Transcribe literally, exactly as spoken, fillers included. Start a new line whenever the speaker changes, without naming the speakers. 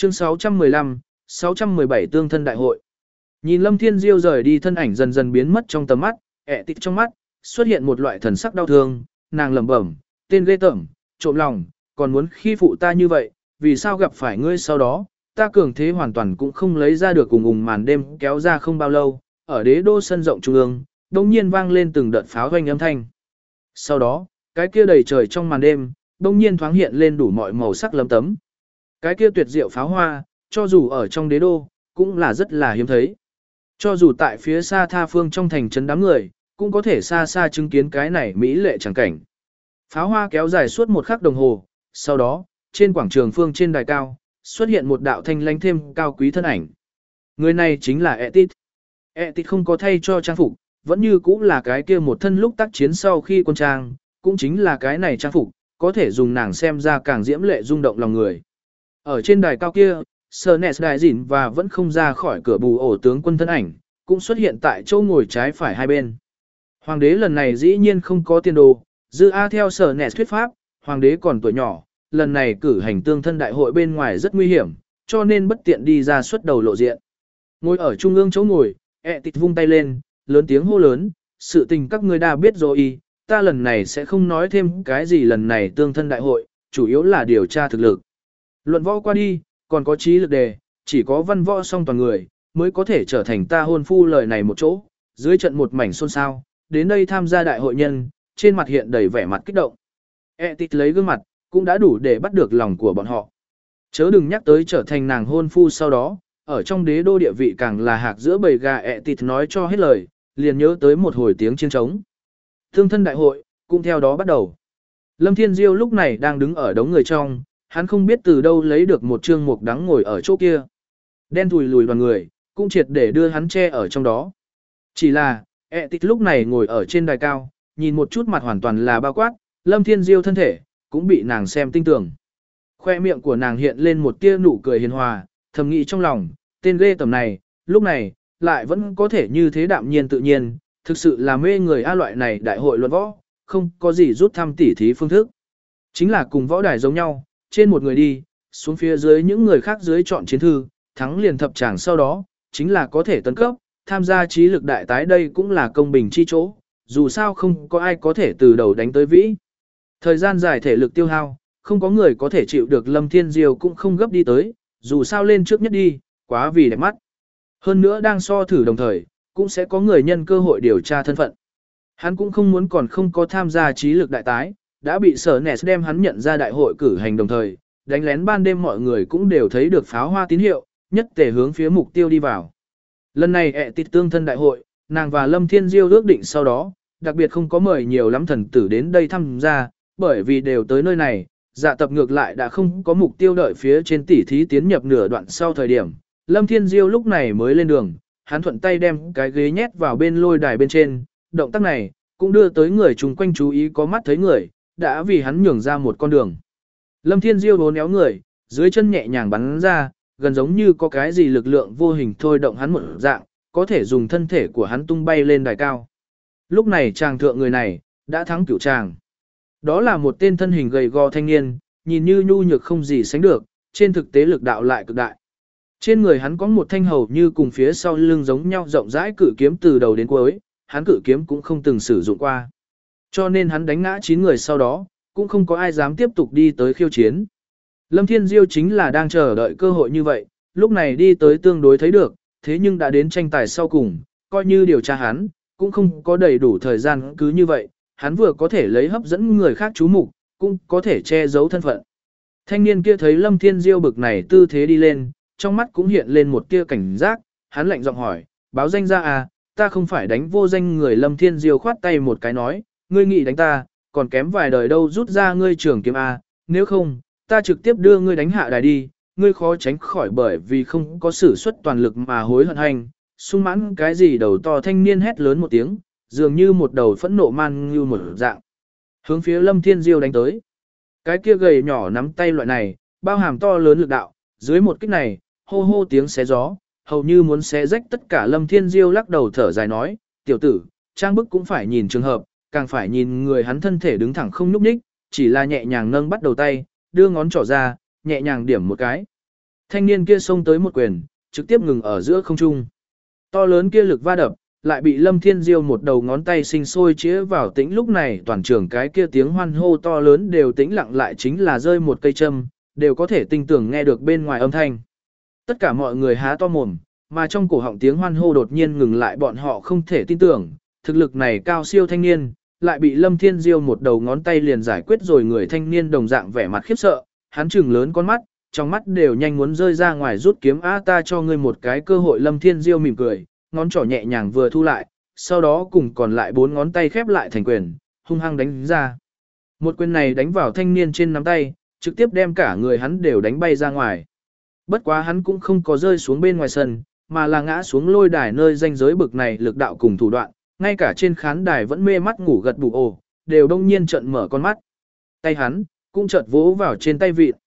Chương sáu trăm mười lăm, sáu trăm mười bảy tương thân đại hội. Nhìn Lâm Thiên Diêu rời đi thân ảnh dần dần biến mất trong tầm mắt, ẹ tịt trong mắt, xuất hiện một loại thần sắc đau thương, nàng lẩm bẩm, tên ghê tởm, trộm lòng, còn muốn khi phụ ta như vậy, vì sao gặp phải ngươi sau đó, ta cường thế hoàn toàn cũng không lấy ra được cùng ùng màn đêm kéo ra không bao lâu, ở đế đô sân rộng trung ương, đông nhiên vang lên từng đợt pháo hoanh âm thanh. Sau đó, cái kia đầy trời trong màn đêm, đông nhiên thoáng hiện lên đủ mọi màu sắc lấm tấm. Cái kia tuyệt diệu pháo hoa, cho dù ở trong đế đô, cũng là rất là hiếm thấy. Cho dù tại phía xa tha phương trong thành trấn đám người, cũng có thể xa xa chứng kiến cái này mỹ lệ chẳng cảnh. Pháo hoa kéo dài suốt một khắc đồng hồ, sau đó, trên quảng trường phương trên đài cao, xuất hiện một đạo thanh lãnh thêm cao quý thân ảnh. Người này chính là Etit. Etit không có thay cho trang phục, vẫn như cũng là cái kia một thân lúc tác chiến sau khi quân trang, cũng chính là cái này trang phục, có thể dùng nàng xem ra càng diễm lệ rung động lòng người. Ở trên đài cao kia, Sernes đại dịn và vẫn không ra khỏi cửa bù ổ tướng quân thân ảnh, cũng xuất hiện tại chỗ ngồi trái phải hai bên. Hoàng đế lần này dĩ nhiên không có tiền đồ, dư A theo Sernes thuyết pháp, hoàng đế còn tuổi nhỏ, lần này cử hành tương thân đại hội bên ngoài rất nguy hiểm, cho nên bất tiện đi ra xuất đầu lộ diện. Ngồi ở trung ương chỗ ngồi, Etit vung tay lên, lớn tiếng hô lớn, sự tình các ngươi đã biết rồi, ta lần này sẽ không nói thêm cái gì lần này tương thân đại hội, chủ yếu là điều tra thực lực. Luận võ qua đi, còn có trí lực đề, chỉ có văn võ song toàn người, mới có thể trở thành ta hôn phu lời này một chỗ, dưới trận một mảnh xôn xao, đến đây tham gia đại hội nhân, trên mặt hiện đầy vẻ mặt kích động. Etit lấy gương mặt, cũng đã đủ để bắt được lòng của bọn họ. Chớ đừng nhắc tới trở thành nàng hôn phu sau đó, ở trong đế đô địa vị càng là hạc giữa bầy gà. Etit nói cho hết lời, liền nhớ tới một hồi tiếng chiêng trống. Tương thân đại hội, cũng theo đó bắt đầu. Lâm Thiên Diêu lúc này đang đứng ở đống người trong, hắn không biết từ đâu lấy được một trương mục đắng ngồi ở chỗ kia. Đen thùi lùi đoàn người, cũng triệt để đưa hắn che ở trong đó. Chỉ là, Etit lúc này ngồi ở trên đài cao, nhìn một chút mặt hoàn toàn là bao quát, Lâm Thiên Diêu thân thể, cũng bị nàng xem tinh tường. Khoe miệng của nàng hiện lên một tia nụ cười hiền hòa, thầm nghĩ trong lòng, tên ghê tầm này, lúc này, lại vẫn có thể như thế đạm nhiên tự nhiên, thực sự là mê người A loại này đại hội luận võ, không có gì rút thăm tỉ thí phương thức. Chính là cùng võ đài giống nhau, trên một người đi, xuống phía dưới những người khác dưới chọn chiến thư, thắng liền thập tràng sau đó, chính là có thể tấn cấp, tham gia trí lực đại tái đây cũng là công bình chi chỗ, dù sao không có ai có thể từ đầu đánh tới vĩ. Thời gian dài thể lực tiêu hao, không có người có thể chịu được. Lâm Thiên Diêu cũng không gấp đi tới, dù sao lên trước nhất đi, quá vì đẹp mắt. Hơn nữa đang so thử đồng thời, cũng sẽ có người nhân cơ hội điều tra thân phận. Hắn cũng không muốn còn không có tham gia trí lực đại tái, đã bị sở Nes đem hắn nhận ra đại hội cử hành đồng thời, đánh lén ban đêm mọi người cũng đều thấy được pháo hoa tín hiệu, nhất tề hướng phía mục tiêu đi vào. Lần này Etit tương thân đại hội, nàng và Lâm Thiên Diêu ước định sau đó, đặc biệt không có mời nhiều lắm thần tử đến đây tham gia, bởi vì đều tới nơi này, dạ tập ngược lại đã không có mục tiêu đợi phía trên tỉ thí tiến nhập nửa đoạn sau thời điểm. Lâm Thiên Diêu lúc này mới lên đường, hắn thuận tay đem cái ghế nhét vào bên lôi đài bên trên, động tác này, cũng đưa tới người chung quanh chú ý có mắt thấy người, đã vì hắn nhường ra một con đường. Lâm Thiên Diêu vốn éo người, dưới chân nhẹ nhàng bắn ra, gần giống như có cái gì lực lượng vô hình thôi động hắn một dạng, có thể dùng thân thể của hắn tung bay lên đài cao. Lúc này chàng thượng người này, đã thắng cửu chàng. Đó là một tên thân hình gầy gò thanh niên, nhìn như nhu nhược không gì sánh được, trên thực tế lực đạo lại cực đại. Trên người hắn có một thanh hầu như cùng phía sau lưng giống nhau rộng rãi cự kiếm từ đầu đến cuối, hắn cự kiếm cũng không từng sử dụng qua. Cho nên hắn đánh ngã chín người sau đó, cũng không có ai dám tiếp tục đi tới khiêu chiến. Lâm Thiên Diêu chính là đang chờ đợi cơ hội như vậy, lúc này đi tới tương đối thấy được, thế nhưng đã đến tranh tài sau cùng, coi như điều tra hắn, cũng không có đầy đủ thời gian cứ như vậy, hắn vừa có thể lấy hấp dẫn người khác chú mục, cũng có thể che giấu thân phận. Thanh niên kia thấy Lâm Thiên Diêu bực này tư thế đi lên, trong mắt cũng hiện lên một tia cảnh giác, hắn lạnh giọng hỏi, báo danh ra à, ta không phải đánh vô danh người. Lâm Thiên Diêu khoát tay một cái nói, ngươi nghĩ đánh ta, còn kém vài đời đâu rút ra ngươi trường kiếm à, nếu không, ta trực tiếp đưa ngươi đánh hạ đài đi, ngươi khó tránh khỏi bởi vì không có sử xuất toàn lực mà hối hận hành, sung mãn cái gì đầu to thanh niên hét lớn một tiếng, dường như một đầu phẫn nộ man như một dạng. Hướng phía Lâm Thiên Diêu đánh tới. Cái kia gầy nhỏ nắm tay loại này, bao hàm to lớn lực đạo, dưới một kích này, hô hô tiếng xé gió, hầu như muốn xé rách tất cả. Lâm Thiên Diêu lắc đầu thở dài nói, tiểu tử, trang bức cũng phải nhìn trường hợp, càng phải nhìn người. Hắn thân thể đứng thẳng không nhúc nhích, chỉ là nhẹ nhàng nâng bắt đầu tay, đưa ngón trỏ ra, nhẹ nhàng điểm một cái. Thanh niên kia xông tới một quyền, trực tiếp ngừng ở giữa không trung. To lớn kia lực va đập, lại bị Lâm Thiên Diêu một đầu ngón tay sinh sôi chĩa vào tĩnh, lúc này toàn trường cái kia tiếng hoan hô to lớn đều tĩnh lặng lại, chính là rơi một cây châm, đều có thể tinh tưởng nghe được bên ngoài âm thanh. Tất cả mọi người há to mồm, mà trong cổ họng tiếng hoan hô đột nhiên ngừng lại, bọn họ không thể tin tưởng, thực lực này cao siêu thanh niên, lại bị Lâm Thiên Diêu một đầu ngón tay liền giải quyết rồi. Người thanh niên đồng dạng vẻ mặt khiếp sợ, hắn trừng lớn con mắt, trong mắt đều nhanh muốn rơi ra ngoài, rút kiếm a ta cho ngươi một cái cơ hội. Lâm Thiên Diêu mỉm cười, ngón trỏ nhẹ nhàng vừa thu lại, sau đó cùng còn lại bốn ngón tay khép lại thành quyền, hung hăng đánh ra. Một quyền này đánh vào thanh niên trên nắm tay, trực tiếp đem cả người hắn đều đánh bay ra ngoài. Bất quá hắn cũng không có rơi xuống bên ngoài sân, mà là ngã xuống lôi đài nơi ranh giới bực này lực đạo cùng thủ đoạn, ngay cả trên khán đài vẫn mê mắt ngủ gật bù ồ, đều đông nhiên trợn mở con mắt. Tay hắn cũng chợt vỗ vào trên tay vịt.